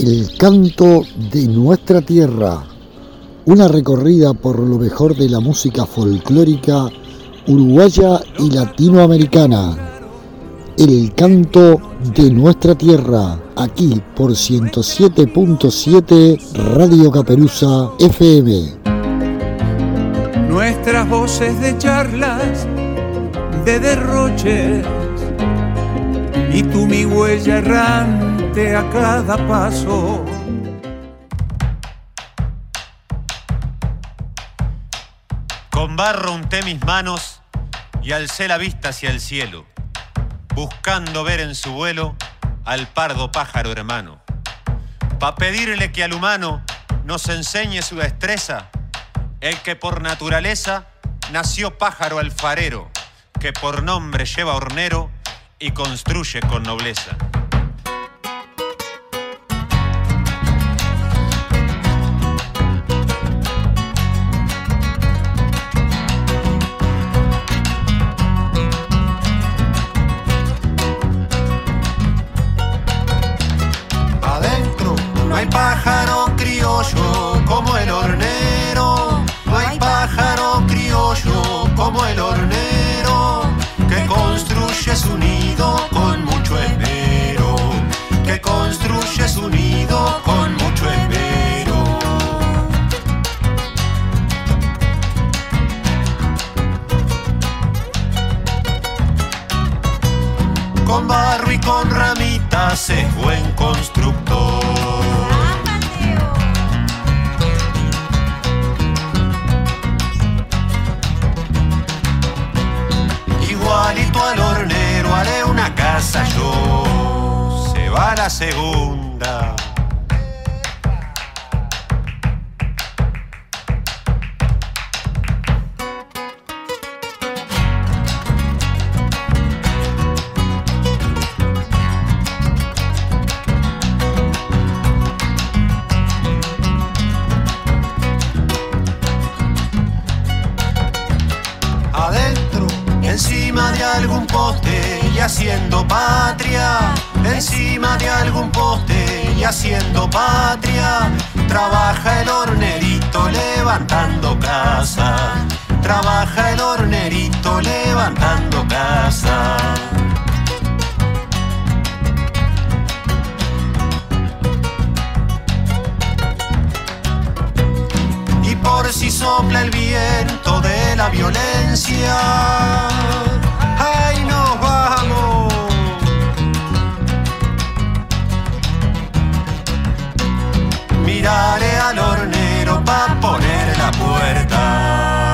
El canto de nuestra tierra. Una recorrida por lo mejor de la música folclórica uruguaya y latinoamericana. El canto de nuestra tierra, aquí por 107.7 Radio Caperuza FM. Nuestras voces de charlas, de derroches, y tú mi huella errante a cada paso. Con barro unté mis manos y alcé la vista hacia el cielo, buscando ver en su vuelo al pardo pájaro hermano. Pa' pedirle que al humano nos enseñe su destreza, el que por naturaleza nació pájaro alfarero, que por nombre lleva hornero y construye con nobleza. No hay pájaro criollo como el hornero, no hay pájaro criollo como el hornero, que construye su nido con mucho esmero, que construye su nido con mucho esmero. Con barro y con ramitas es buen constructor. Igualito al hornero haré una casa yo. Se va la segunda. Encima de algún poste y haciendo patria, encima de algún poste y haciendo patria, trabaja el hornerito levantando casa, trabaja el hornerito levantando casa. Y por si sopla el viento de la violencia, ¡ay, nos vamos! Miraré al hornero pa' poner la puerta.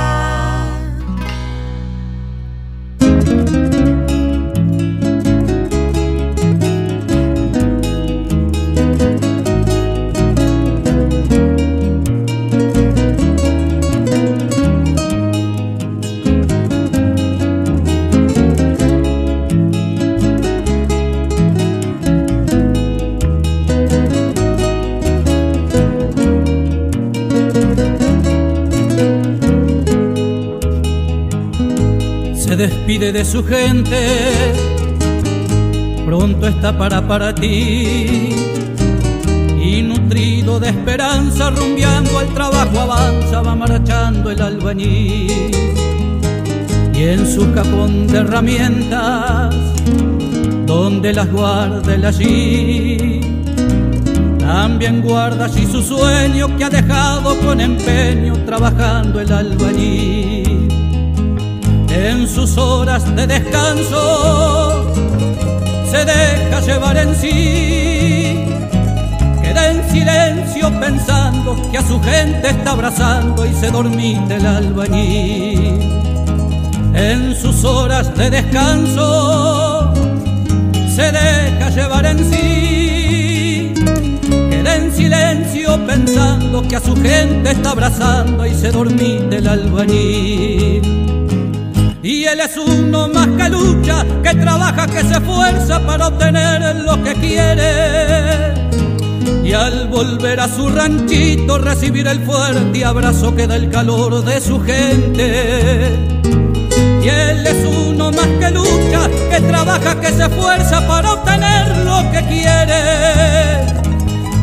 Despide de su gente, pronto está para partir, y nutrido de esperanza, rumbeando al trabajo avanza, va marchando el albañil, y en su cajón de herramientas, donde las guarda él allí, también guarda allí su sueño que ha dejado con empeño, trabajando el albañil. En sus horas de descanso se deja llevar en sí, queda en silencio pensando que a su gente está abrazando y se dormita el albañil. En sus horas de descanso se deja llevar en sí, queda en silencio pensando que a su gente está abrazando y se dormita el albañil. Y él es uno más que lucha, que trabaja, que se esfuerza para obtener lo que quiere. Y al volver a su ranchito recibir el fuerte abrazo que da el calor de su gente. Y él es uno más que lucha, que trabaja, que se esfuerza para obtener lo que quiere.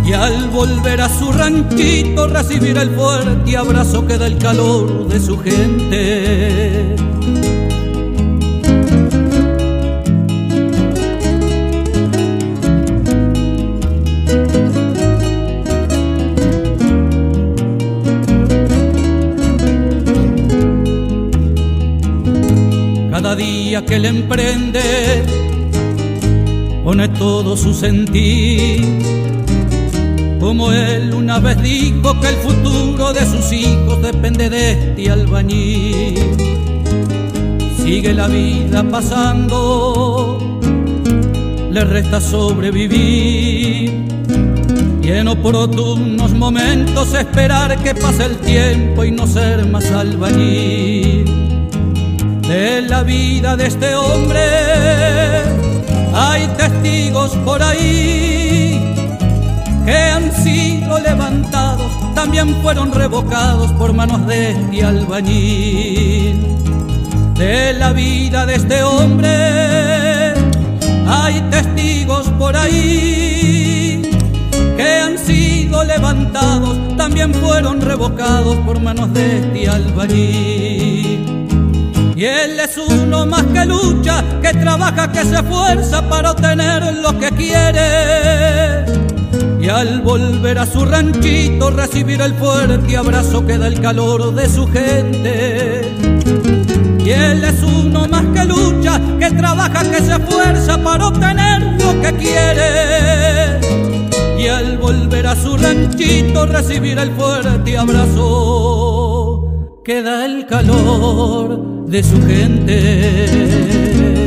y al volver a su ranchito recibir el fuerte abrazo que da el calor de su gente. Cada día que él emprende pone todo su sentir, como él una vez dijo que el futuro de sus hijos depende de este albañil. Sigue la vida pasando, le resta sobrevivir y en oportunos momentos esperar que pase el tiempo y no ser más albañil. De la vida de este hombre hay testigos por ahí que han sido levantados, también fueron revocados por manos de este albañil. De la vida de este hombre hay testigos por ahí que han sido levantados, también fueron revocados por manos de este albañil. Y él es uno más que lucha, que trabaja, que se esfuerza para obtener lo que quiere. Y al volver a su ranchito recibir el fuerte abrazo que da el calor de su gente. Y él es uno más que lucha, que trabaja, que se esfuerza para obtener lo que quiere. Y al volver a su ranchito recibir el fuerte abrazo que da el calor de su gente.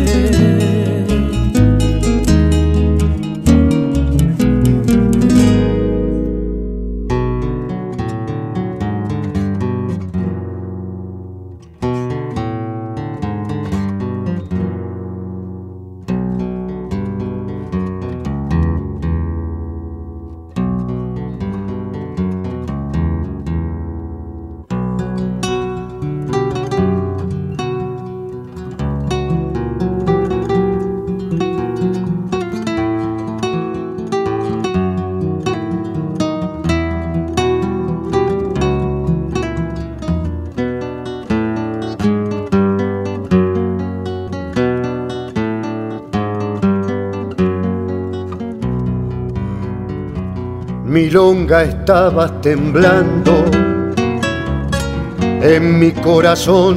Milonga, estabas temblando en mi corazón,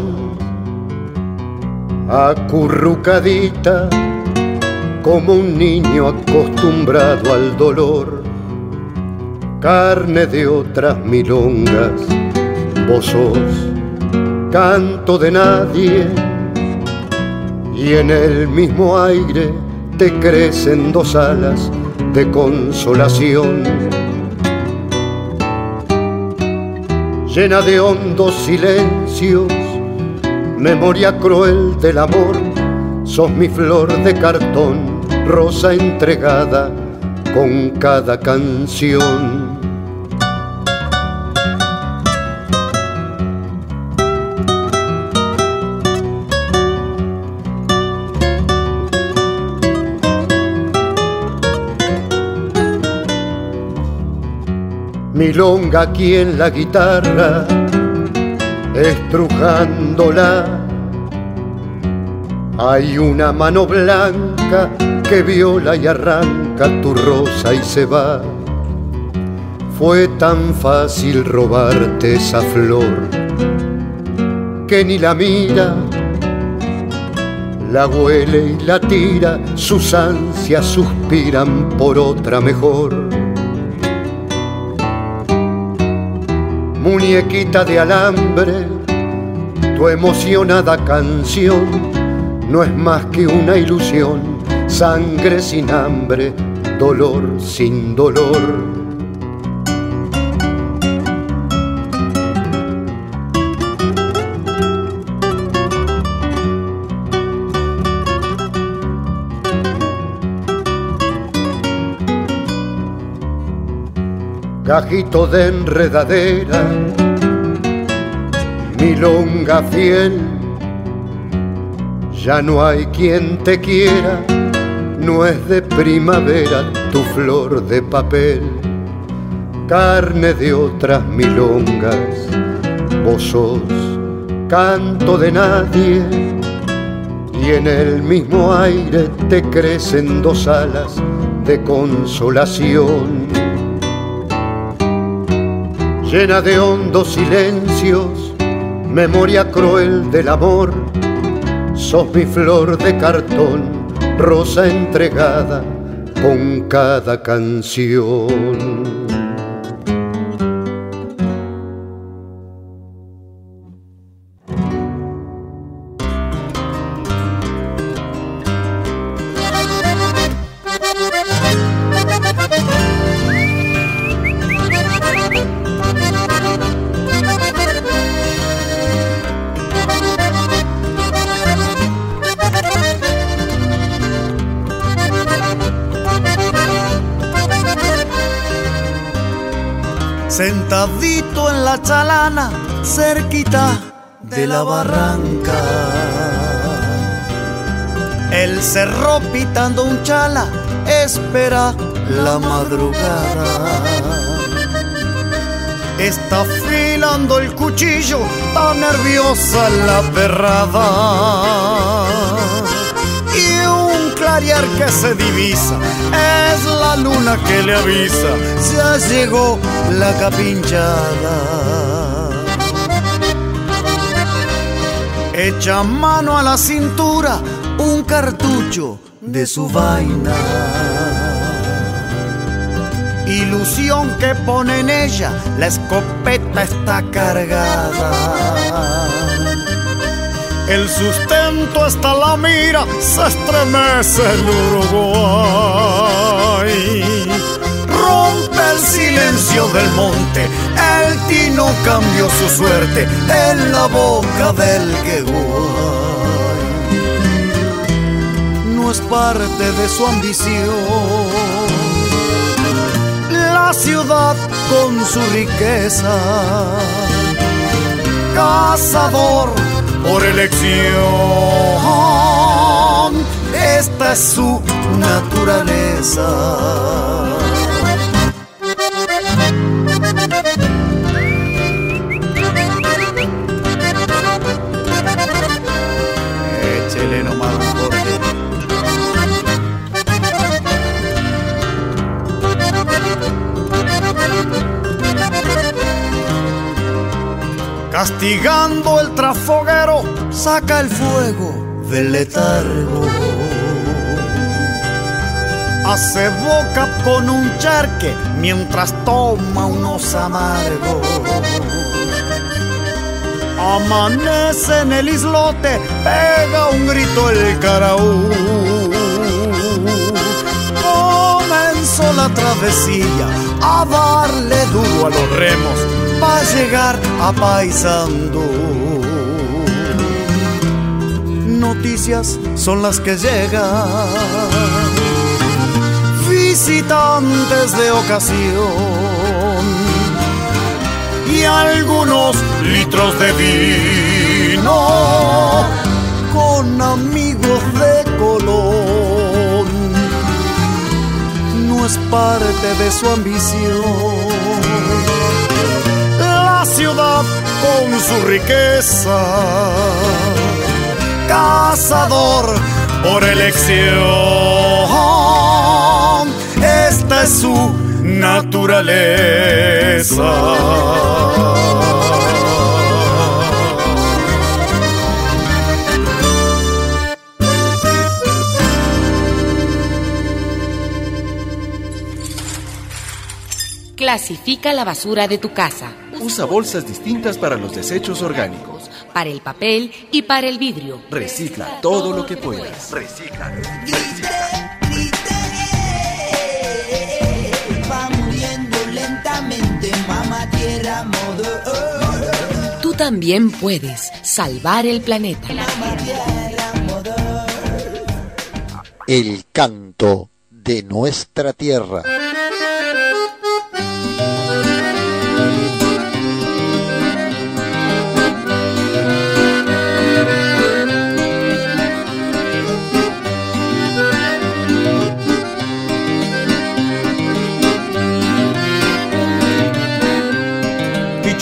acurrucadita como un niño acostumbrado al dolor. Carne de otras milongas, vos sos canto de nadie, y en el mismo aire te crecen dos alas de consolación. Llena de hondos silencios, memoria cruel del amor, sos mi flor de cartón, rosa entregada con cada canción. Milonga aquí en la guitarra, estrujándola, hay una mano blanca que viola y arranca tu rosa y se va. Fue tan fácil robarte esa flor que ni la mira, la huele y la tira, sus ansias suspiran por otra mejor. Muñequita de alambre, tu emocionada canción no es más que una ilusión, sangre sin hambre, dolor sin dolor. Gajito de enredadera, milonga fiel, ya no hay quien te quiera, no es de primavera tu flor de papel. carne de otras milongas. Vos sos canto de nadie y en el mismo aire te crecen dos alas de consolación. Llena de hondos silencios, memoria cruel del amor, sos mi flor de cartón, rosa entregada con cada canción. Sentadito en la chalana, cerquita de la barranca, el cerro pitando un chala, espera la madrugada. Está afilando el cuchillo, tan nerviosa la perrada. Y un clarear que se divisa, es la luna que le avisa, ya llegó la capinchada. Echa mano a la cintura, un cartucho de su vaina. Ilusión que pone en ella, la escopeta está cargada. El sustento hasta la mira, se estremece el Uruguay. Rompe el silencio del monte, el tino cambió su suerte en la boca del Queguay. No es parte de su ambición la ciudad con su riqueza. Cazador por elección, esta es su naturaleza. Échele nomás un corte. Castigando el trafoguero, saca el fuego del letargo. Hace boca con un charque mientras toma unos amargos. Amanece en el islote, pega un grito el caraú. Comenzó la travesía, a darle duro a los remos, va a llegar a Paysandú. Noticias son las que llegan, visitantes de ocasión y algunos litros de vino con amigos de Colón. No es parte de su ambición la ciudad con su riqueza. Cazador por elección, esta es su naturaleza. Clasifica la basura de tu casa. Usa bolsas distintas para los desechos orgánicos, para el papel y para el vidrio. Recicla todo lo que puedas. Recicla. Va muriendo lentamente, mamá tierra, mother earth. Tú también puedes salvar el planeta. El canto de nuestra tierra.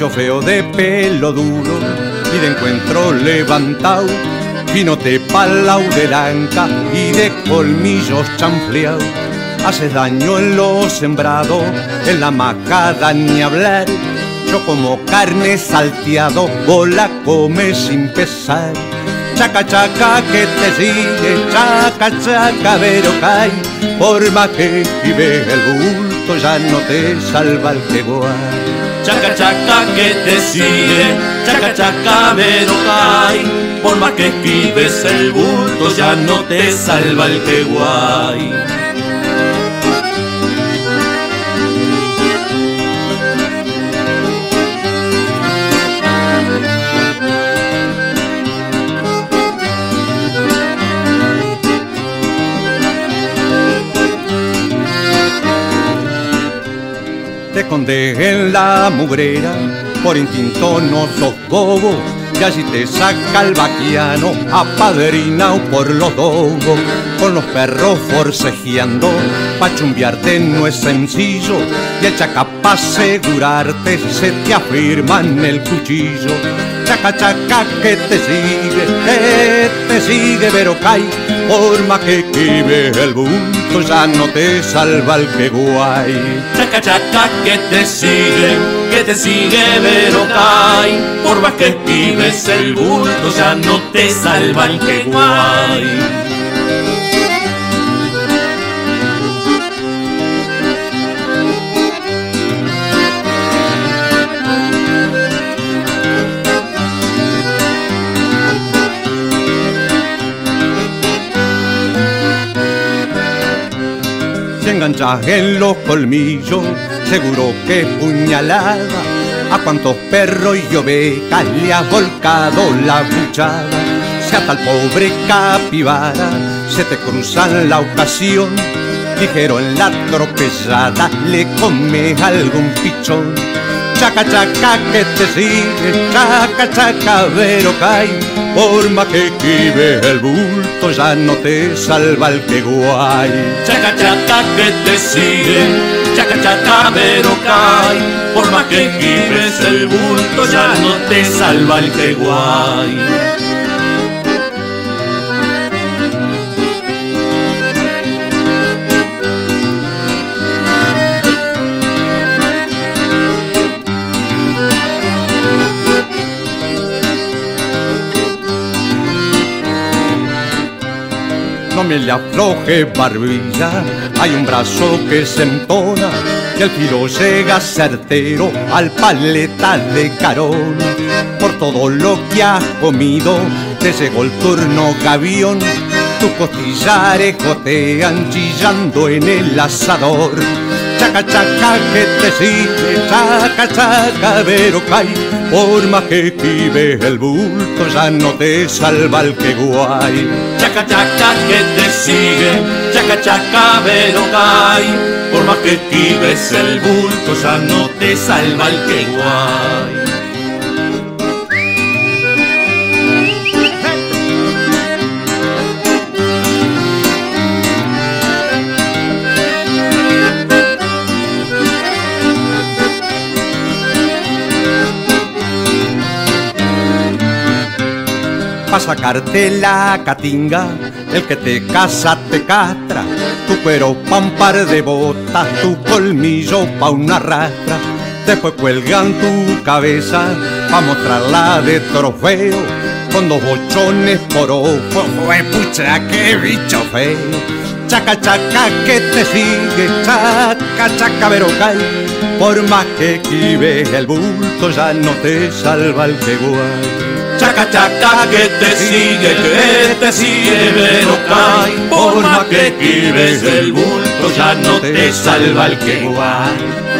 bicho feo de pelo duro y de encuentro levantado, finote palau de lanca y de colmillos chanfleados. Haces daño en lo sembrado, en la macada ni hablar. Yo como carne salteado, vos la comes sin pesar. Chaca, chaca, que te sigue, chaca, chaca, pero cae. Por más que esquives el bulto, ya no te salva el jeguay. Chaca, chaca, que te sigue, chaca, chaca, pero cae. Por más que esquives el bulto, ya no te salva el jeguay. Te escondes en la mugrera, por instinto no sos bobo, y allí te saca el vaquiano, apadrinao por los dobos. Con los perros forcejeando, pa' chumbiarte no es sencillo, y el chaca pa' asegurarte se te afirma en el cuchillo. Chaca, chaca, que te sigue, pero cae. Por más que esquives el bulto, ya no te salva el jeguay. Chaca, chaca, que te sigue, pero cae. Por más que esquives el bulto, ya no te salva el jeguay. Si enganchas en los colmillos, seguro que es puñalada. A cuantos perros y ovejas le has volcado la cuchara. Si hasta el pobre capibara se te cruza la ocasión, ligero en la tropezada le comes algún pichón. Chaca, chaca, que te sigue, chaca, chaca, pero cae. Por más que esquives el bulto, ya no te salva el jeguay. Chaca, chaca, que te sigue, chaca, chaca, pero cae. Por más que esquives el bulto, ya no te salva el jeguay. No me le afloje barbilla, hay un brazo que se entona y el filo llega certero al paleta de carón. Por todo lo que has comido te llegó el turno gavión, tus costillares gotean chillando en el asador. Chaca, chaca, que te sigue, chaca, chaca, pero cae. Por más que esquives el bulto, ya no te salva el jeguay. Chaca, chaca, que te sigue, chaca, chaca, pero cae. Por más que esquives el bulto, ya no te salva el jeguay. Pa' sacarte la catinga, el que te casa te castra. Tu cuero pa' un par de botas, tu colmillo pa' una rastra. Después cuelgan tu cabeza pa' mostrarla de trofeo, con dos bochones por ojo, pucha, qué bicho feo. Chaca, chaca, que te sigue, chaca, chaca, pero cae. Por más que esquives el bulto, ya no te salva el jeguay. Chaca, chaca, que te sigue, pero cae. Por más que esquives el bulto, ya no te salva el jeguay.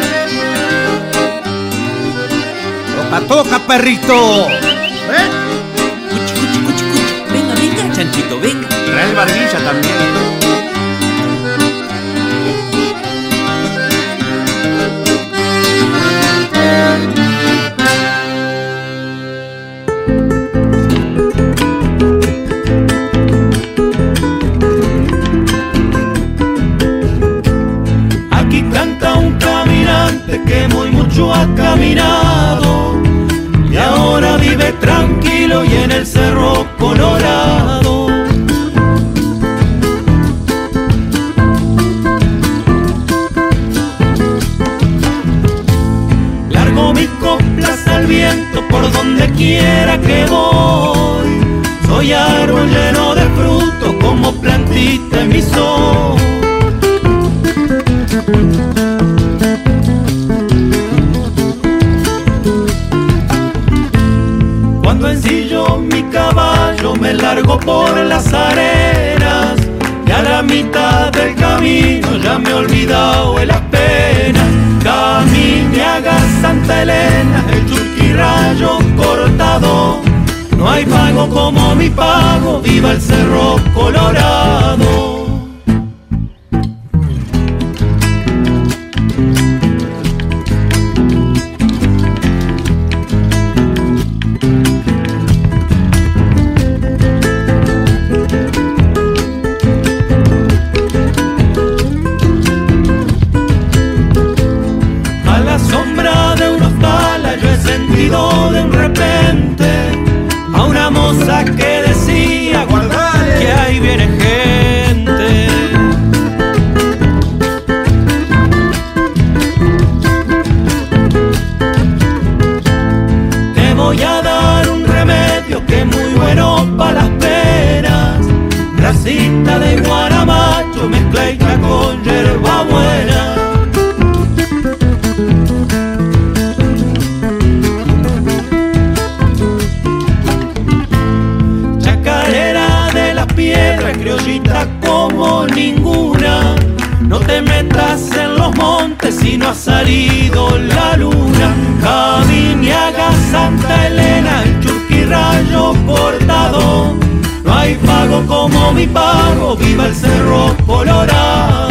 Toca, toca, perrito. Cuchi, cuchi, cuchi, cuchi. Venga, venga, chanchito, venga. Trae el barbilla también. Que muy mucho ha caminado camino, ya me he olvidado de las penas. Camine, haga Santa Elena, el Churquirrayo cortado. No hay pago como mi pago, viva el Cerro Colorado. De un repente a una moza que decía guardale, que ahí viene gente. Te voy a dar un remedio que es muy bueno para las penas, grasita de guaramacho mezcladita con hierba buena. Criollita como ninguna, no te metas en los montes si no ha salido la luna. Camine, haga Santa Elena, el Churquirrayo cortado. No hay pago como mi pago, viva el Cerro Colorado.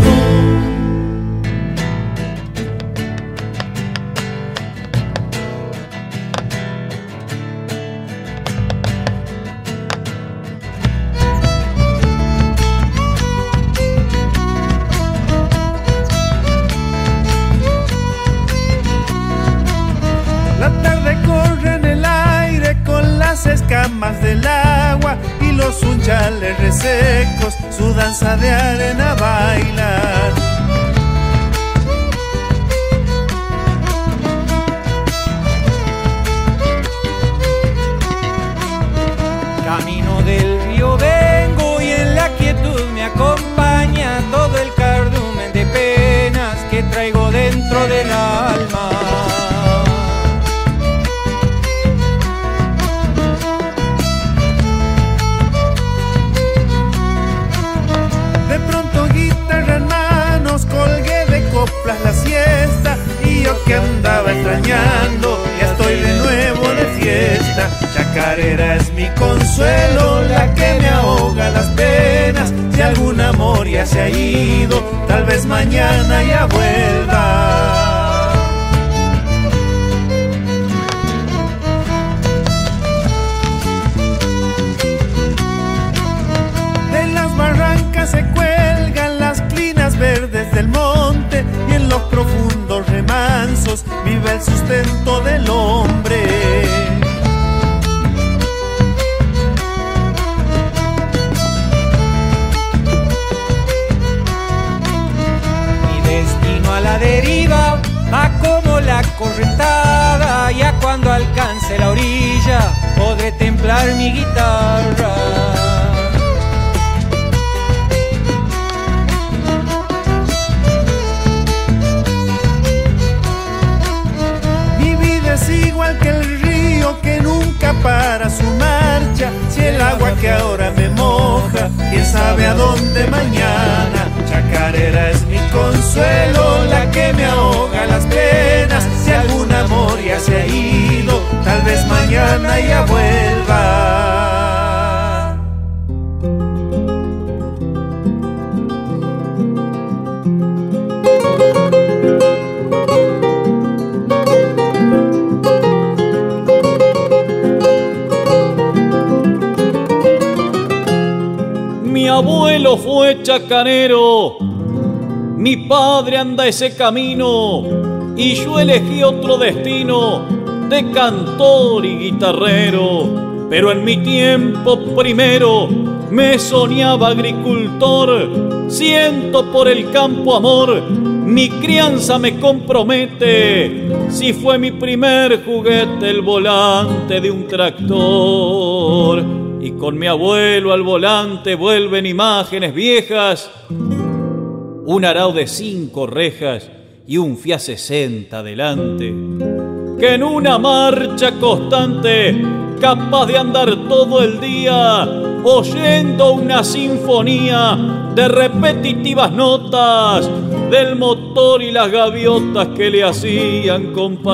Escamas del agua y los unchales resecos, su danza de arena bailar. Camino del río vengo y en la quietud me acompaña todo el cardumen de penas que traigo dentro del alma. Colgué de coplas la siesta y yo que andaba extrañando, ya estoy de nuevo de fiesta. Chacarera es mi consuelo, la que me ahoga las penas. Si algún amor ya se ha ido, tal vez mañana ya vuelva. De las barrancas se cuelgan las clinas verdes del monte y en los profundos remansos vive el sustento del hombre. Mi destino a la deriva va como la correntada, ya cuando alcance la orilla podré templar mi guitarra. Es igual que el río que nunca para su marcha. Si el agua que ahora me moja, quién sabe a dónde mañana. Chacarera es mi consuelo, la que me ahoga las penas. Si algún amor ya se ha ido, tal vez mañana ya vuelva. Mi abuelo fue chacarero, mi padre anda ese camino y yo elegí otro destino de cantor y guitarrero. Pero en mi tiempo primero me soñaba agricultor, siento por el campo amor, mi crianza me compromete. Si fue mi primer juguete el volante de un tractor, y con mi abuelo al volante vuelven imágenes viejas, un arao de 5 rejas y un Fiat 60 adelante, que en una marcha constante, capaz de andar todo el día, oyendo una sinfonía de repetitivas notas del motor y las gaviotas que le hacían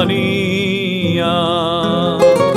compañía.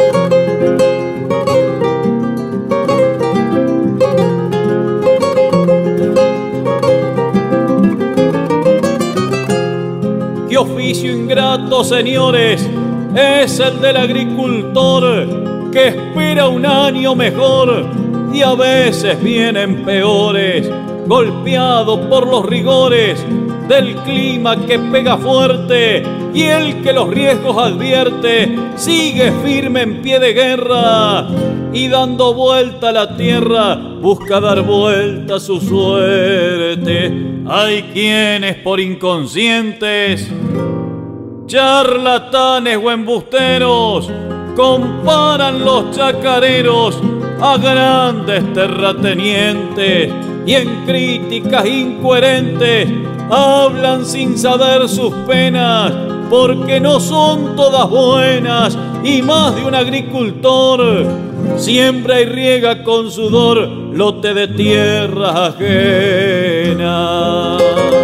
¡Qué oficio ingrato, señores! Es el del agricultor que espera un año mejor y a veces vienen peores, golpeado por los rigores del clima que pega fuerte, y el que los riesgos advierte sigue firme en pie de guerra y dando vuelta a la tierra busca dar vuelta a su suerte. Hay quienes por inconscientes, charlatanes o embusteros, comparan los chacareros a grandes terratenientes y en críticas incoherentes hablan sin saber sus penas, porque no son todas buenas y más de un agricultor siembra y riega con sudor lote de tierras ajenas.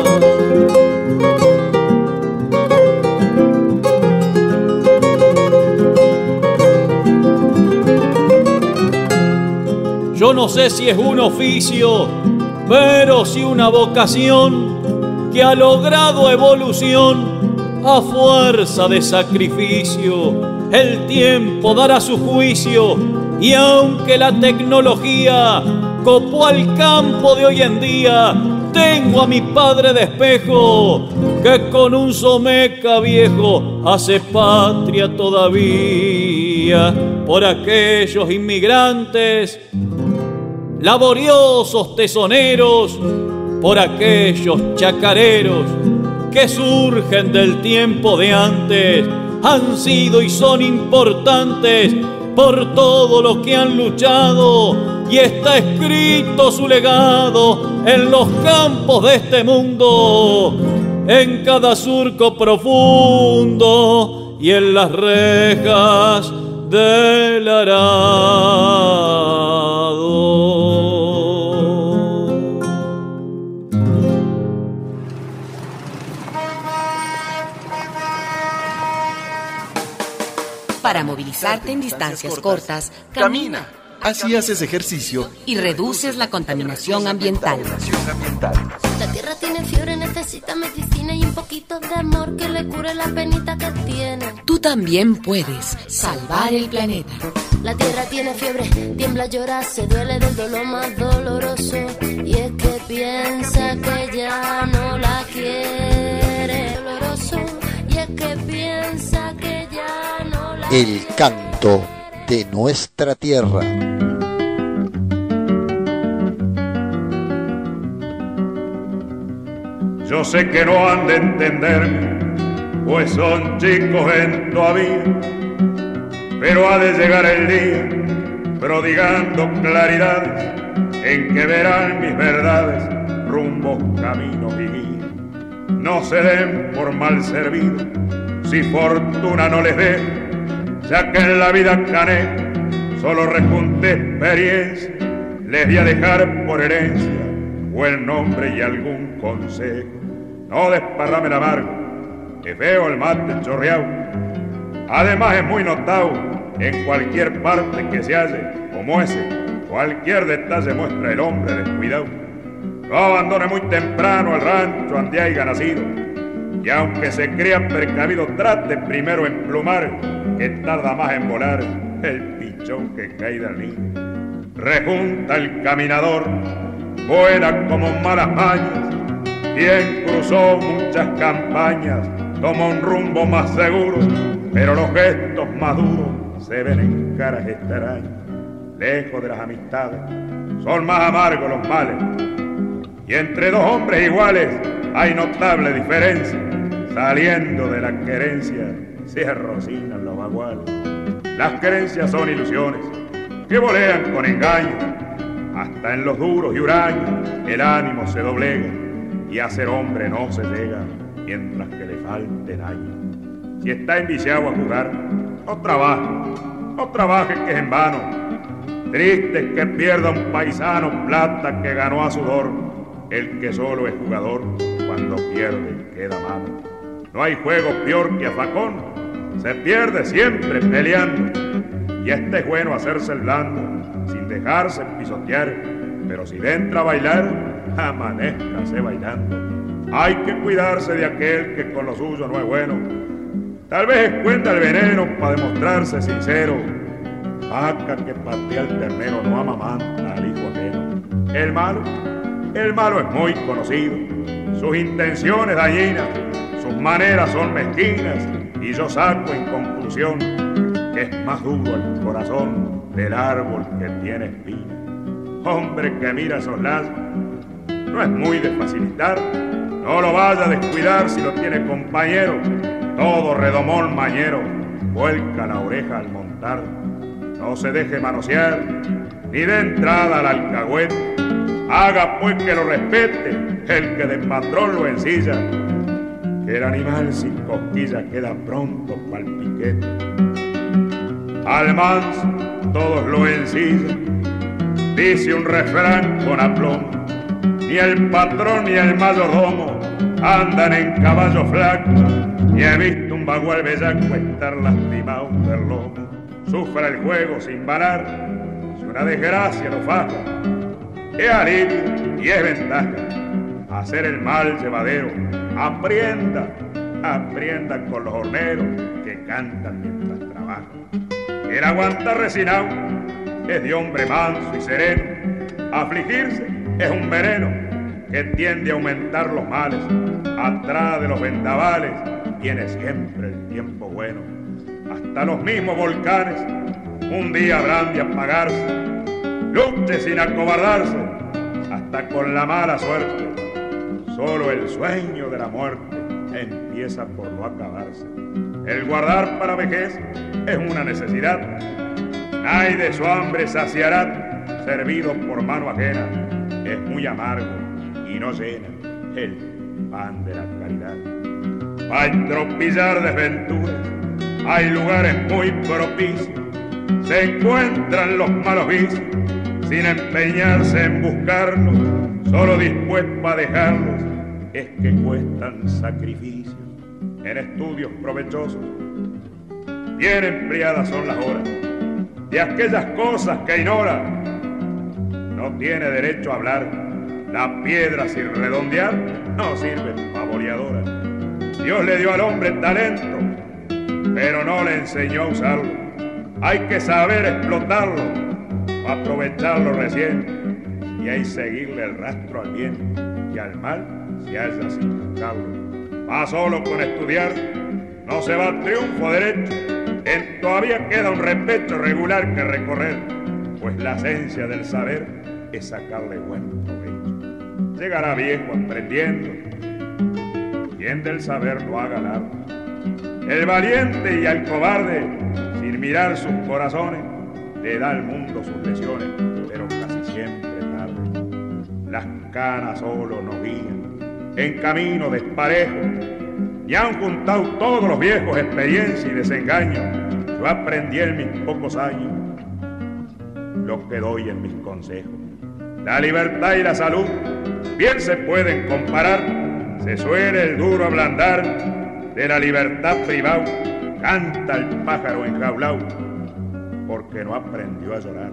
Yo no sé si es un oficio, pero sí una vocación que ha logrado evolución a fuerza de sacrificio. El tiempo dará su juicio y aunque la tecnología copó al campo de hoy en día, tengo a mi padre de espejo que con un someca viejo hace patria todavía por aquellos inmigrantes laboriosos tesoneros, por aquellos chacareros que surgen del tiempo de antes, han sido y son importantes por todo lo que han luchado y está escrito su legado en los campos de este mundo, en cada surco profundo y en las rejas del arado. Para movilizarte en distancias cortas, camina. Así haces ejercicio y reduces la contaminación ambiental. La tierra tiene fiebre, necesita medicina y un poquito de amor que le cure la penita que tiene. Tú también puedes salvar el planeta. La tierra tiene fiebre, tiembla, llora, se duele del dolor más doloroso. Y es que piensa que ya no la quiere. Doloroso, y es que piensa que ya no la quiere. El canto de nuestra tierra. Yo sé que no han de entenderme, pues son chicos en todavía, pero ha de llegar el día, prodigando claridades, en que verán mis verdades, rumbos, caminos y guías. No se den por mal servidos, si fortuna no les dé, ya que en la vida cané, solo rejunté experiencia, les di a dejar por herencia buen nombre y algún consejo. No desparrame el amargo, que feo el mate chorreado. Además es muy notado en cualquier parte que se halle, como ese, cualquier detalle muestra el hombre descuidado. No abandone muy temprano el rancho donde haya nacido, y aunque se crea precavido, trate primero en plumar, que tarda más en volar el pichón que cae del nido. Rejunta el caminador, buena como malas mañas, quien cruzó muchas campañas, toma un rumbo más seguro, pero los gestos más duros se ven en caras extrañas. Lejos de las amistades, son más amargos los males, y entre dos hombres iguales hay notable diferencia. Saliendo de la querencia se arrocinan los baguales. Las querencias son ilusiones que volean con engaño, hasta en los duros y huraños el ánimo se doblega, y a ser hombre no se llega mientras que le falten años. Si está enviciado a jugar, no trabaje que es en vano. Triste es que pierda un paisano plata que ganó a sudor. El que solo es jugador, cuando pierde queda malo. No hay juego peor que a facón, se pierde siempre peleando. Y es bueno hacerse el blando, sin dejarse pisotear. Pero si le entra a bailar, amanezcase bailando. Hay que cuidarse de aquel que con lo suyo no es bueno. Tal vez escuenta el veneno para demostrarse sincero. Vaca que patea el ternero no amamanta al hijo ajeno. El malo es muy conocido. Sus intenciones dañinas, sus maneras son mezquinas. Y yo saco en conclusión que es más duro el corazón del árbol que tiene espina. Hombre que mira esos lazos, no es muy de facilitar. No lo vaya a descuidar si lo tiene compañero. Todo redomón mañero vuelca la oreja al montar. No se deje manosear ni de entrada al alcahuete. Haga pues que lo respete el que de patrón lo ensilla. Que el animal sin cosquilla queda pronto pa'l piquete. Al manso todos lo ensillan, dice un refrán con aplomo. Ni el patrón ni el mayordomo andan en caballo flaco. Ni he visto un bagual bellaco estar lastimado del lomo. Sufra el juego sin varar, si una desgracia lo faja. Es alivio y es ventaja hacer el mal llevadero. Aprenda con los horneros que cantan mientras trabajan. El aguantar resinado es de hombre manso y sereno. Afligirse es un veneno que tiende a aumentar los males. Atrás de los vendavales tiene siempre el tiempo bueno. Hasta los mismos volcanes un día habrán de apagarse. Luche sin acobardarse, hasta con la mala suerte. Solo el sueño de la muerte empieza por no acabarse. El guardar para vejez es una necesidad. Nadie de su hambre saciará, servido por mano ajena. Es muy amargo y no llena el pan de la caridad. Va a entropillar desventuras, hay lugares muy propicios. Se encuentran los malos vicios, sin empeñarse en buscarlos, solo dispuesto a dejarlos, es que cuestan sacrificios. En estudios provechosos, bien empleadas son las horas, de aquellas cosas que ignora. No tiene derecho a hablar, la piedra sin redondear no sirve para boleadora. Dios le dio al hombre talento, pero no le enseñó a usarlo. Hay que saber explotarlo, aprovecharlo recién, y hay seguirle el rastro al bien y al mal se halla sin buscarlo. Va solo con estudiar, no se va al triunfo derecho, todavía queda un repecho regular que recorrer, pues la esencia del saber es sacarle buen provecho. Llegará viejo aprendiendo, quien del saber lo haga largo. El valiente y al cobarde, sin mirar sus corazones, le da al mundo sus lesiones, pero casi siempre tarde. Las canas solo nos guían, en camino desparejo, y han juntado todos los viejos experiencia y desengaño. Yo aprendí en mis pocos años lo que doy en mis consejos. La libertad y la salud bien se pueden comparar, se suele el duro ablandar, de la libertad privado canta el pájaro enjaulado, porque no aprendió a llorar.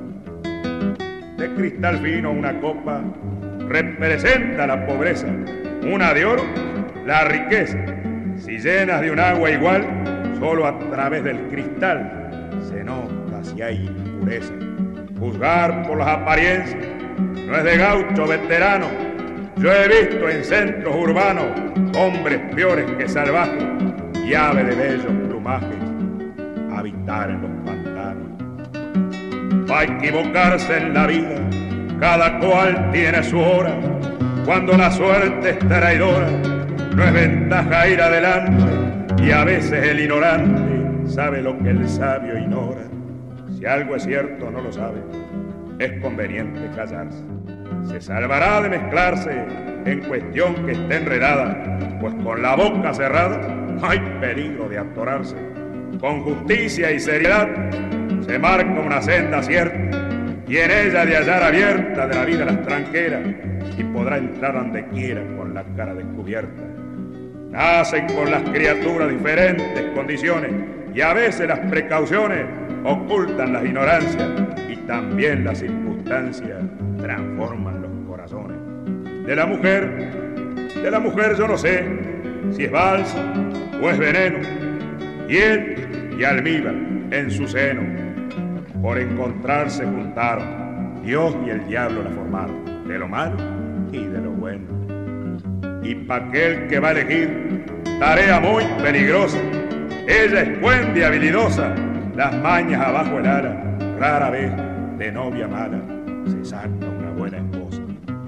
De cristal fino una copa representa la pobreza, una de oro la riqueza. Si llenas de un agua igual, solo a través del cristal se nota si hay impureza. Juzgar por las apariencias no es de gaucho veterano. Yo he visto en centros urbanos hombres peores que salvajes y aves de bellos plumajes habitar en los pantanos. Va a equivocarse en la vida, cada cual tiene su hora. Cuando la suerte es traidora, no es ventaja ir adelante, y a veces el ignorante sabe lo que el sabio ignora. Si algo es cierto no lo sabe, es conveniente callarse. Se salvará de mezclarse en cuestión que esté enredada, pues con la boca cerrada hay peligro de atorarse. Con justicia y seriedad se marca una senda cierta, y en ella de hallar abierta de la vida las tranqueras, y podrá entrar donde quiera con la cara descubierta. Nacen con las criaturas diferentes condiciones, y a veces las precauciones ocultan las ignorancias, y también las circunstancias transforman los corazones. De la mujer yo no sé si es balsa o es veneno, hiel y almíbar en su seno. Por encontrarse juntaron, Dios y el diablo la formaron, de lo malo y de lo bueno. Y pa' aquel que va a elegir tarea muy peligrosa, ella es buena y habilidosa, las mañas abajo el ala, rara vez de novia mala se saca una buena esposa.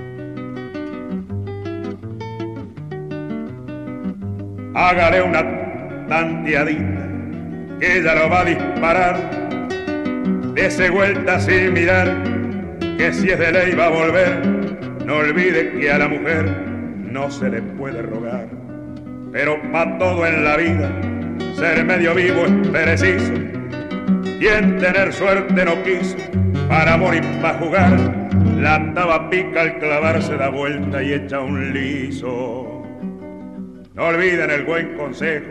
Hágale una tanteadita, que ella lo va a disparar, dese vuelta sin mirar, que si es de ley va a volver. No olvide que a la mujer no se le puede rogar, pero pa' todo en la vida ser medio vivo es preciso, y en tener suerte no quiso, para amor y pa' jugar, la taba pica al clavarse da vuelta y echa un liso. No olviden el buen consejo,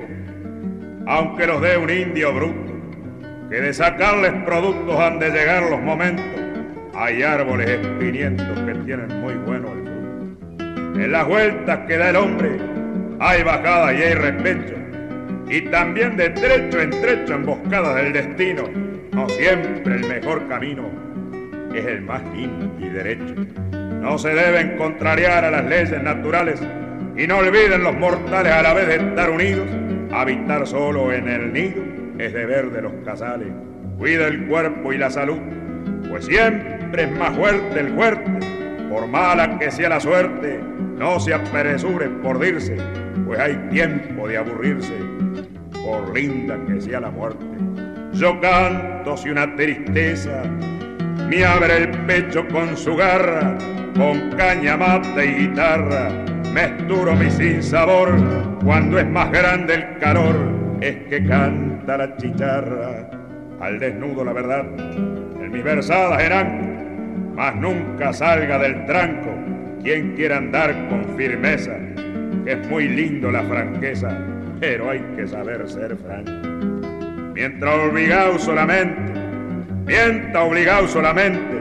aunque los dé un indio bruto, que de sacarles productos han de llegar los momentos. Hay árboles espinientos que tienen muy bueno el fruto. En las vueltas que da el hombre hay bajadas y hay repecho, y también de trecho en trecho emboscadas del destino. No siempre el mejor camino es el más limpio y derecho. No se deben contrariar a las leyes naturales, y no olviden los mortales a la vez de estar unidos. Habitar solo en el nido es deber de los casales. Cuida el cuerpo y la salud, pues siempre es más fuerte el fuerte. Por mala que sea la suerte, no se apresure por dirse, pues hay tiempo de aburrirse, por linda que sea la muerte. Yo canto si una tristeza me abre el pecho con su garra, con caña, mate y guitarra, mesturo mi sinsabor. Cuando es más grande el calor, es que canta la chicharra. Al desnudo la verdad, en mis versadas eran, mas nunca salga del tranco quien quiera andar con firmeza. Es muy lindo la franqueza, pero hay que saber ser franco. Mientras obligado solamente, mienta obligado solamente,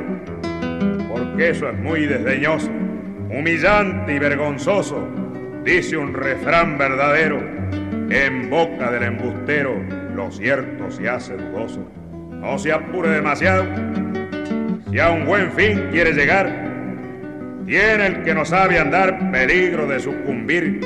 porque eso es muy desdeñoso, humillante y vergonzoso. Dice un refrán verdadero, en boca del embustero lo cierto se hace dudoso. No se apure demasiado, si a un buen fin quiere llegar, tiene el que no sabe andar peligro de sucumbir.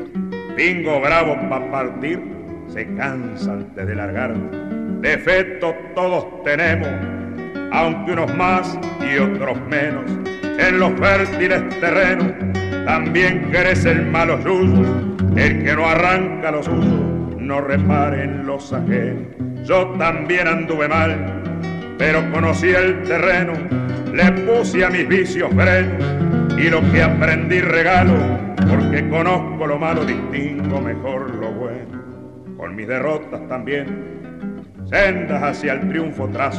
Pingo bravo pa' partir, se cansa antes de largar. Defectos todos tenemos, aunque unos más y otros menos. En los fértiles terrenos también crece el malo suyo. El que no arranca lo suyo no repare en los ajenos. Yo también anduve mal, pero conocí el terreno, le puse a mis vicios freno, y lo que aprendí regalo, porque conozco lo malo, distingo mejor lo bueno. Con mis derrotas también, sendas hacia el triunfo trazo.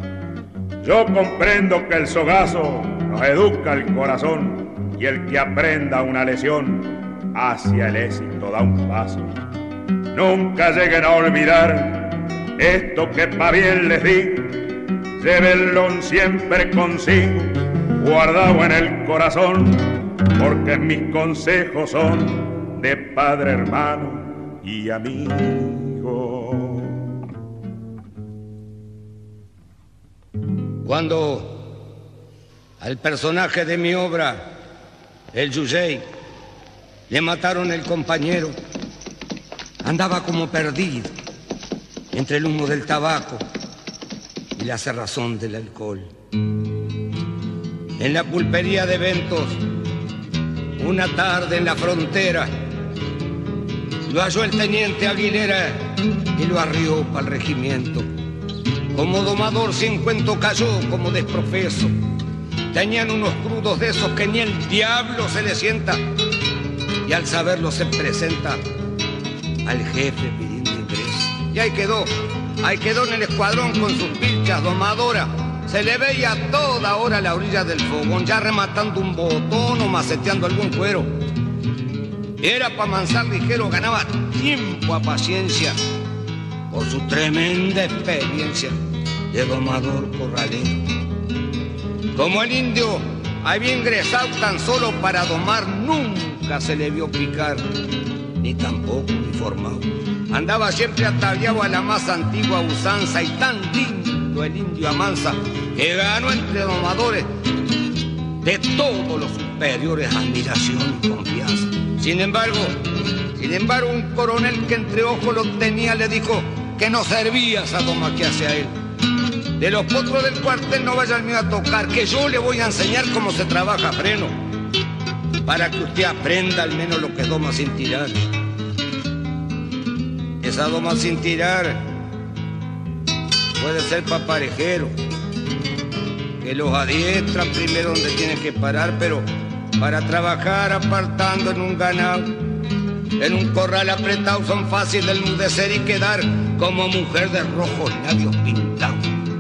Yo comprendo que el sogazo nos educa el corazón, y el que aprenda una lesión hacia el éxito da un paso. Nunca lleguen a olvidar esto que pa' bien les di, llévenlo siempre consigo, guardado en el corazón, porque mis consejos son de padre, hermano y amigo. Cuando al personaje de mi obra, el Yuyey, le mataron el compañero, andaba como perdido entre el humo del tabaco y la cerrazón del alcohol. En la pulpería de Ventos, una tarde en la frontera, lo halló el teniente Aguilera y lo arrió para el regimiento. Como domador sin cuento cayó como desprofeso. Tenían unos crudos de esos que ni el diablo se le sienta, y al saberlo se presenta al jefe pidiendo ingreso. Y ahí quedó en el escuadrón con sus pilchas domadoras, Se le veía a toda hora a la orilla del fogón, ya rematando un botón o maceteando algún cuero. Era para amansar ligero, ganaba tiempo a paciencia por su tremenda experiencia de domador corralero. Como el indio había ingresado tan solo para domar, nunca se le vio picar, ni tampoco uniformado. Andaba siempre ataviado a la más antigua usanza y tan lindo el indio amansa que ganó entre domadores de todos los superiores admiración y confianza. Sin embargo, un coronel que entre ojos lo tenía le dijo que no servía esa doma que hace a él. De los potros del cuartel no vaya el mío a tocar, que yo le voy a enseñar cómo se trabaja freno, para que usted aprenda al menos lo que es doma sin tirar. Esa doma sin tirar puede ser para parejero, que los adiestran primero donde tienen que parar, pero para trabajar apartando en un ganado, en un corral apretado, son fáciles de enmudecer y quedar como mujer de rojos labios pintados.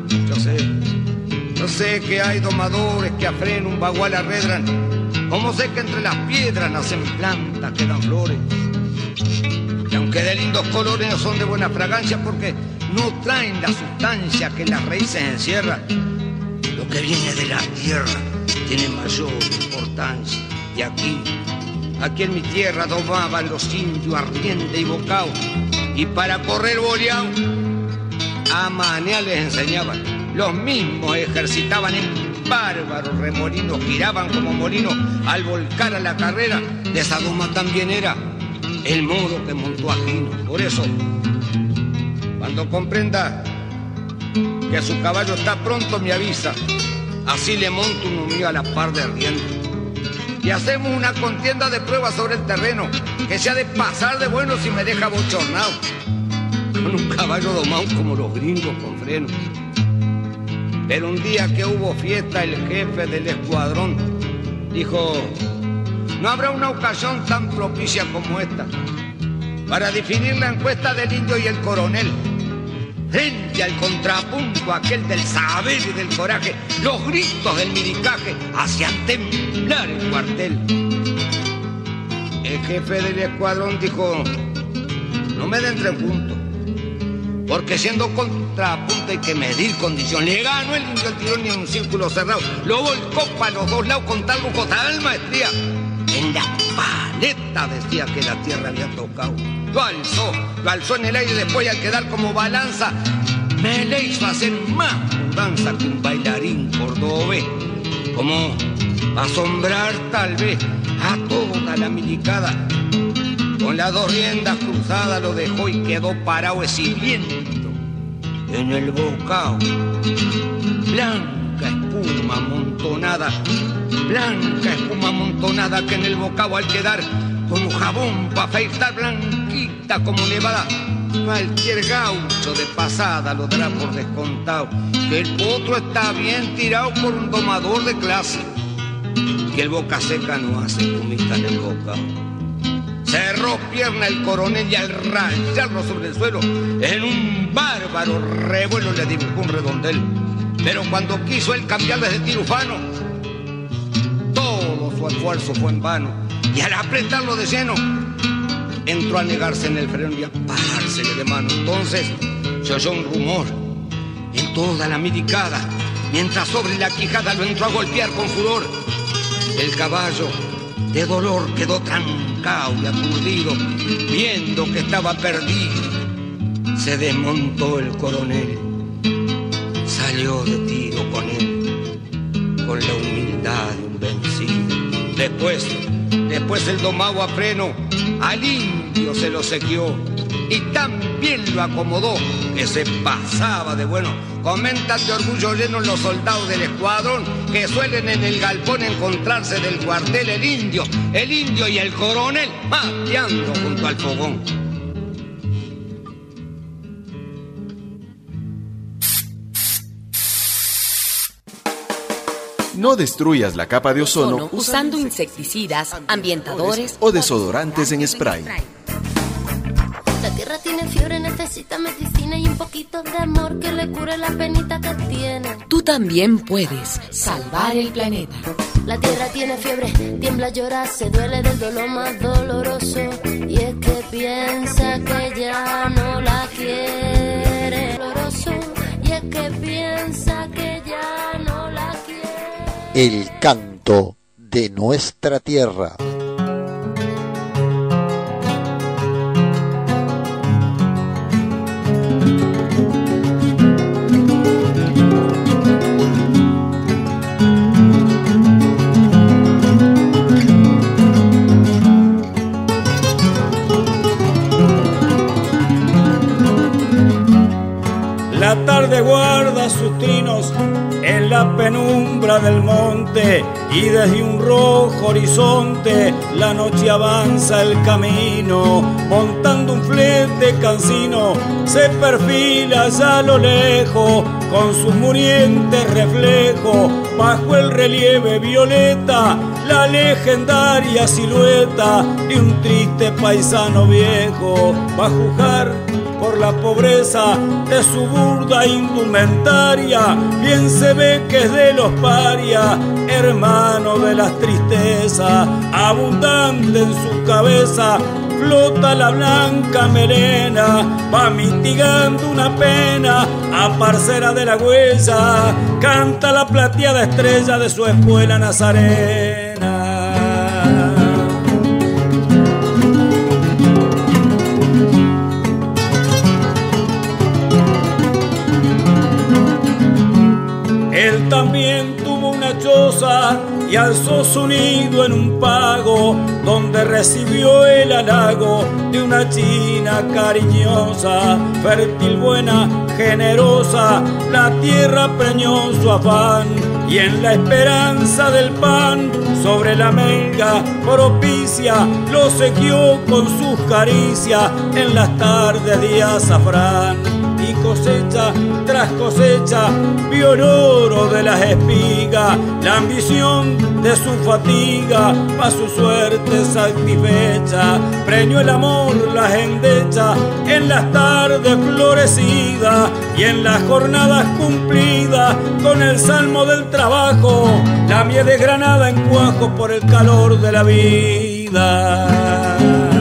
Yo sé que hay domadores que a freno un bagual arredran, como sé que entre las piedras nacen plantas que dan flores. Y aunque de lindos colores no son de buena fragancia, porque no traen la sustancia que las raíces encierran, lo que viene de la tierra tiene mayor importancia. Y aquí en mi tierra domaban los indios ardiente y bocao, y para correr boleao a manear les enseñaban. Los mismos ejercitaban en bárbaros remolinos, giraban como molinos al volcar a la carrera. De esa doma también era el moro que montó a Gino. Por eso, cuando comprenda que su caballo está pronto, me avisa. Así le monto uno mío a la par de ardiente. Y hacemos una contienda de pruebas sobre el terreno, que se ha de pasar de bueno si me deja bochornado, con un caballo domado como los gringos con freno. Pero un día que hubo fiesta, el jefe del escuadrón dijo: no habrá una ocasión tan propicia como esta para definir la encuesta del indio y el coronel. Frente al contrapunto aquel del saber y del coraje, los gritos del miricaje hacían temblar el cuartel. El jefe del escuadrón dijo: no me den 3 puntos, porque siendo contrapunto hay que medir condición. Le ganó el indio el tirón y en un círculo cerrado lo volcó para los dos lados con tal lujo, tal maestría. En la paleta decía que la tierra había tocado. Lo alzó en el aire, después al quedar como balanza me le hizo hacer más mudanza que un bailarín cordobés, como asombrar tal vez a toda la milicada. Con las 2 riendas cruzadas lo dejó y quedó parado exhibiendo en el bocao blanca espuma amontonada que en el bocao al quedar como jabón pa' afeitar, blanquita como nevada. Cualquier gaucho de pasada lo dará por descontado, que el potro está bien tirado por un domador de clase, que el boca seca no hace pumita en el bocao. Cerró pierna el coronel y al rayarlo sobre el suelo, en un bárbaro revuelo le dibujó un redondel. Pero cuando quiso él cambiarles de tirufano, todo su esfuerzo fue en vano. Y al apretarlo de lleno, entró a negarse en el freno y a parársele de mano. Entonces se oyó un rumor en toda la milicada, mientras sobre la quijada lo entró a golpear con furor. El caballo de dolor quedó trancado y aturdido, viendo que estaba perdido. Se desmontó el coronel, salió de tiro con él, con la humildad de un vencido. Después el domado a freno al indio se lo sequió y también lo acomodó que se pasaba de bueno. Comentan de orgullo lleno los soldados del escuadrón que suelen en el galpón encontrarse del cuartel el indio y el coronel mateando junto al fogón. No destruyas la capa de ozono usando insecticidas, ambientadores o desodorantes en spray. La tierra tiene fiebre, necesita medicina y un poquito de amor que le cure la penita que tiene. Tú también puedes salvar el planeta. La tierra tiene fiebre, tiembla, llora, se duele del dolor más doloroso. Y es que piensa que ya no la quiere. Doloroso. Y es que piensa que ya no la quiere. El canto de nuestra tierra. La tarde guarda sus trinos en la penumbra del monte y desde un rojo horizonte la noche avanza el camino. Montando un flete cansino se perfila ya a lo lejos con sus murientes reflejos bajo el relieve violeta, la legendaria silueta de un triste paisano viejo. Va a juzgar por la pobreza de su burda indumentaria, bien se ve que es de los parias, hermano de las tristezas. Abundante en su cabeza flota la blanca melena, va mitigando una pena a parcera de la huella, canta la plateada estrella de su espuela nazarena. Él también tuvo una choza y alzó su nido en un pago, donde recibió el halago de una china cariñosa, fértil, buena, generosa. La tierra preñó su afán y en la esperanza del pan sobre la menga propicia lo sequió con sus caricias en las tardes de azafrán. Y cosecha tras cosecha vio el oro de las espigas, la ambición de su fatiga pa' su suerte satisfecha. Preñó el amor las endecha en las tardes florecidas y en las jornadas cumplidas con el salmo del trabajo, la miel desgranada en cuajo por el calor de la vida.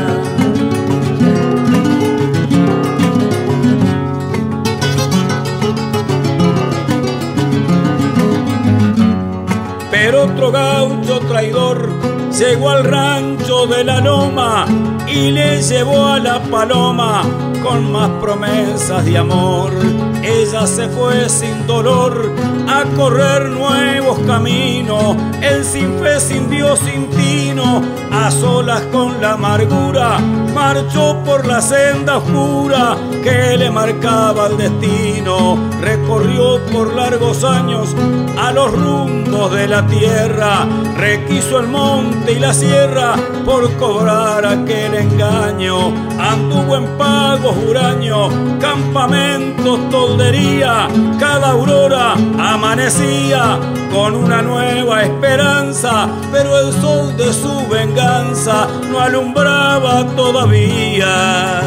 Pero otro gaucho traidor llegó al rancho de la loma y le llevó a la paloma con más promesas de amor. Ella se fue sin dolor a correr nuevos caminos, él sin fe, sin Dios, sin tino, a solas con la amargura, marchó por la senda oscura que le marcaba el destino. Recorrió por largos años a los rumbos de la tierra, requiso el monte y la sierra por cobrar aquel engaño. Anduvo en pagos huraños, campamentos, toldería, cada aurora amanecía con una nueva esperanza, pero el sol de su venganza no alumbraba todavía.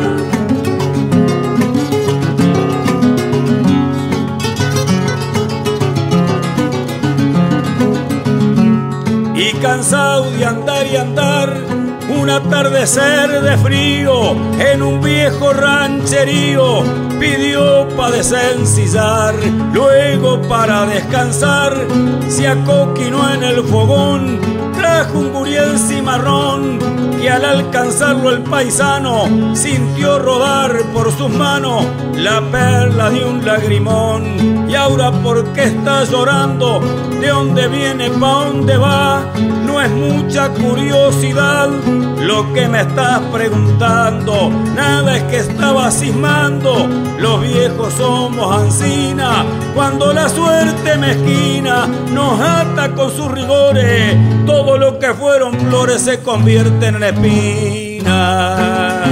Y cansado de andar y andar, un atardecer de frío en un viejo rancherío pidió pa' desencillar. Luego para descansar se acoquinó en el fogón, trajo un buriel cimarrón que al alcanzarlo el paisano sintió rodar por sus manos la perla de un lagrimón. Y ahora, ¿por qué está llorando? ¿De dónde viene? ¿Pa' dónde va? No es mucha curiosidad lo que me estás preguntando, nada, es que estaba cismando. Los viejos somos ansina, cuando la suerte mezquina nos ata con sus rigores, todo lo que fueron flores se convierte en espinas.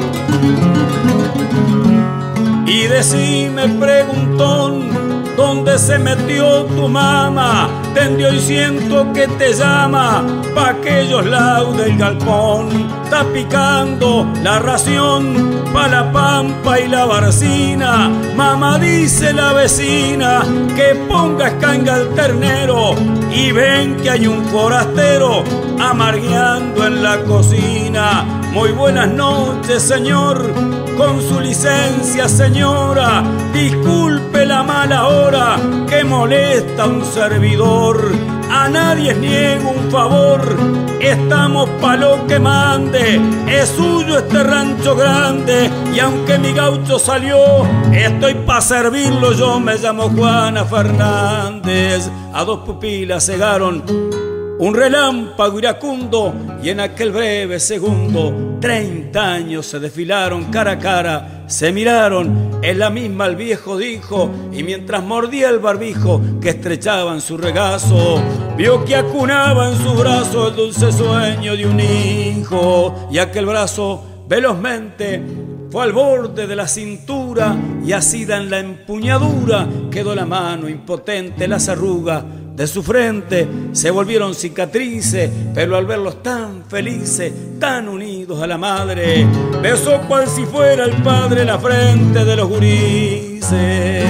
Y decime, preguntón, ¿dónde ¿Dónde se metió tu mamá? Desde hoy siento que te llama pa' aquellos lados del galpón. Está picando la ración pa' la pampa y la barcina. Mamá, dice la vecina que ponga escanga al ternero, y ven que hay un forastero amargueando en la cocina. Muy buenas noches, señor, con su licencia, señora. Disculpe la mala hora que molesta a un servidor. A nadie niego un favor, estamos pa' lo que mande. Es suyo este rancho grande, y aunque mi gaucho salió, estoy pa' servirlo. Yo me llamo Juana Fernández. A dos pupilas cegaron un relámpago iracundo, y en aquel breve segundo 30 años se desfilaron cara a cara, se miraron, en la misma el viejo dijo, y mientras mordía el barbijo que estrechaba en su regazo, vio que acunaba en su brazo el dulce sueño de un hijo, y aquel brazo velozmente fue al borde de la cintura, y asida en la empuñadura quedó la mano impotente. Las arrugas de su frente se volvieron cicatrices, pero al verlos tan felices, tan unidos a la madre, besó cual si fuera el padre la frente de los gurises.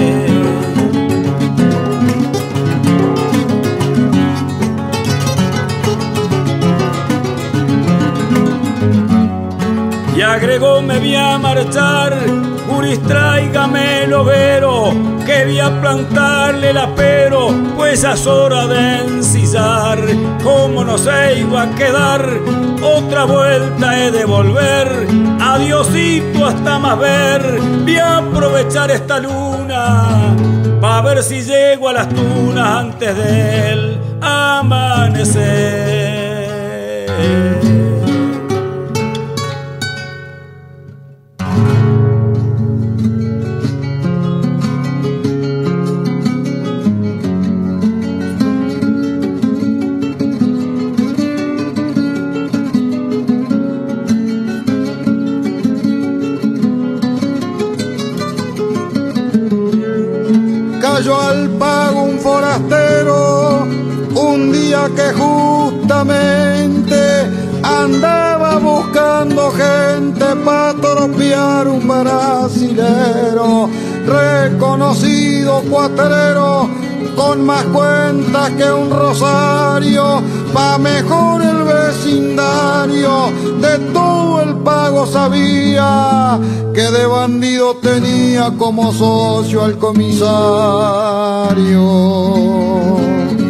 Y agregó, me voy a marchar, guris, tráigame el overo, que voy a plantarle el apero, pues es hora de ensillar. Como no se iba a quedar, otra vuelta he de volver. Adiosito, hasta más ver. Voy a aprovechar esta luna pa' ver si llego a las tunas antes del amanecer. Cayó al pago un forastero un día que justamente andaba buscando gente pa' tropear un brasilero, reconocido cuatrero con más cuentas que un rosario, pa' mejor el vecindario. De todo el pago sabía que de bandido tenía como socio al comisario.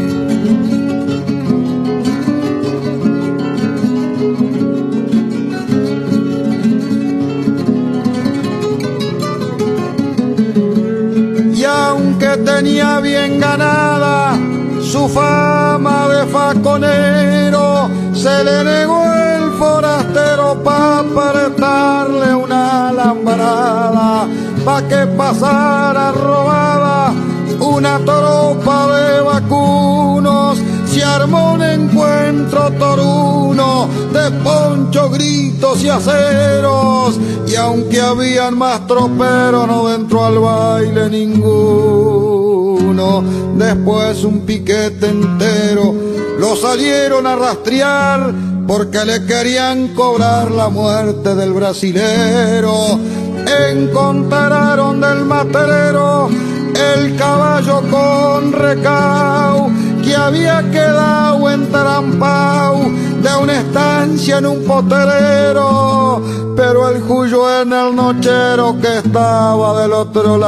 Y aunque tenía bien ganada su fama de faconero, se le negó el forastero pa' apretarle una alambrada, pa' que pasara robada una tropa de vacunos. Se armó un encuentro toruno de poncho, gritos y aceros, y aunque habían más troperos, no entró al baile ninguno. Después un piquete entero lo salieron a rastrear, porque le querían cobrar la muerte del brasilero. Encontraron del materero el caballo con recau, que había quedado entrampao de una estancia en un potrero, pero el juyo en el nochero que estaba del otro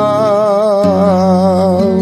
lado.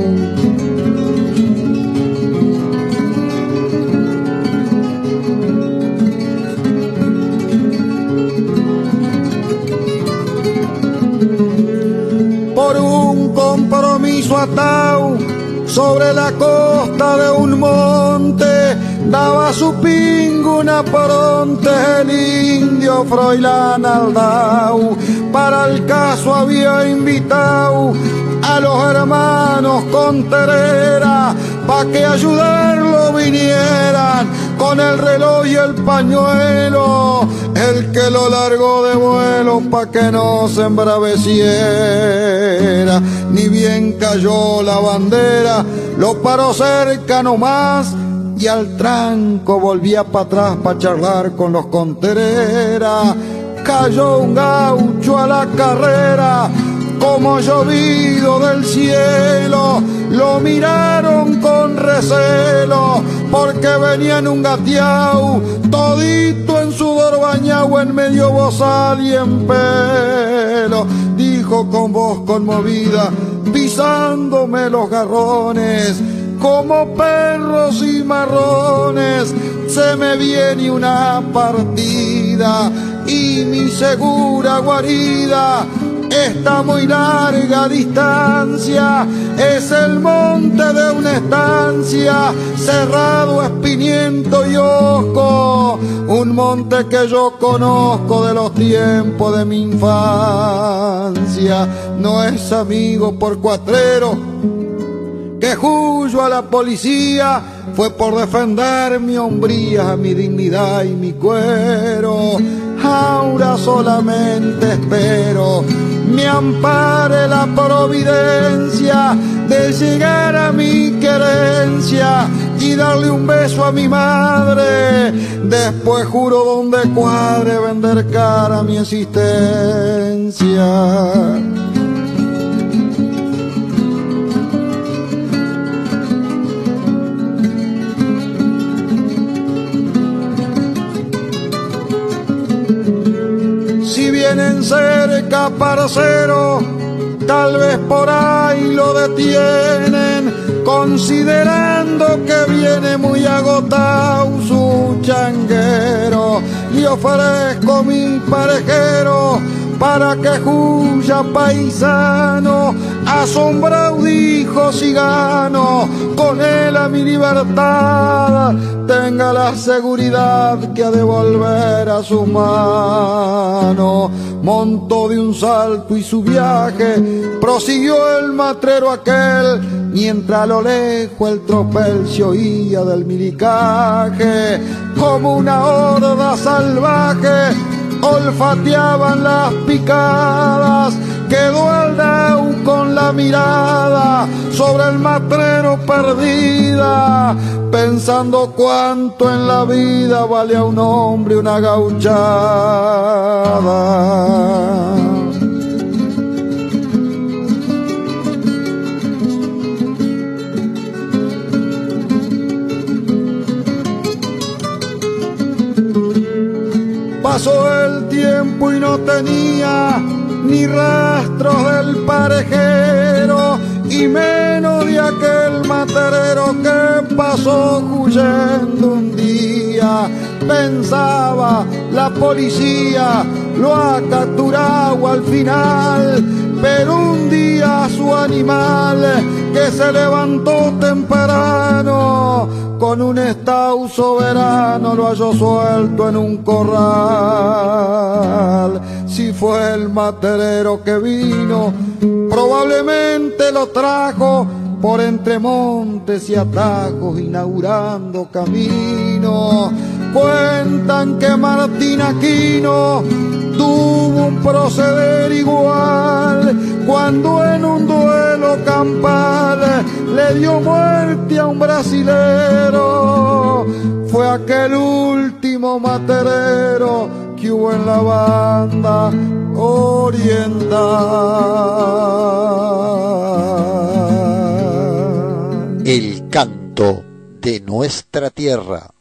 Por un compromiso atao sobre la costa de un monte, daba su pingo una pronte el indio Froilán Aldao. Para el caso había invitado a los hermanos Contreras, pa' que ayudarlo vinieran con el reloj y el pañuelo, el que lo largó de vuelo pa' que no se embraveciera. Ni bien cayó la bandera, lo paró cerca nomás y al tranco volvía para atrás pa' charlar con los Contreras. Cayó un gaucho a la carrera, como llovido del cielo, lo miraron con recelo, porque venía en un gateau, todito en sudor bañado, en medio bozal y en pelo. Dijo con voz conmovida, pisándome los garrones, como perros cimarrones, se me viene una partida y mi segura guarida está muy larga distancia, es el monte de una estancia, cerrado, espiniento y hosco, un monte que yo conozco de los tiempos de mi infancia. No es amigo por cuatrero que juyo a la policía, fue por defender mi hombría, mi dignidad y mi cuero. Ahora solamente espero me ampare la providencia de llegar a mi querencia y darle un beso a mi madre. Después juro donde cuadre vender cara mi existencia. Si vienen cerca, parcero, tal vez por ahí lo detienen, considerando que viene muy agotado su changuero. Y ofrezco mi parejero para que huya paisano, asombrado dijo si gano con él a mi libertad, tenga la seguridad que ha de volver a su mano. Montó de un salto y su viaje prosiguió el matrero aquel, mientras a lo lejos el tropel se oía del milicaje. Como una horda salvaje olfateaban las picadas, quedó Aldao con la mirada sobre el matrero perdida, pensando cuánto en la vida vale a un hombre una gauchada. Pasó el tiempo y no tenía ni rastros del parejero, y menos de aquel materero que pasó huyendo un día. Pensaba la policía lo ha capturado al final, pero un día su animal que se levantó temprano con un estau soberano lo halló suelto en un corral. Si fue el materero que vino, probablemente lo trajo por entre montes y atajos, inaugurando camino. Cuentan que Martín Aquino tuvo un proceder igual, cuando en un duelo campal le dio muerte a un brasilero. Fue aquel último materero que hubo en la banda oriental. El canto de nuestra tierra.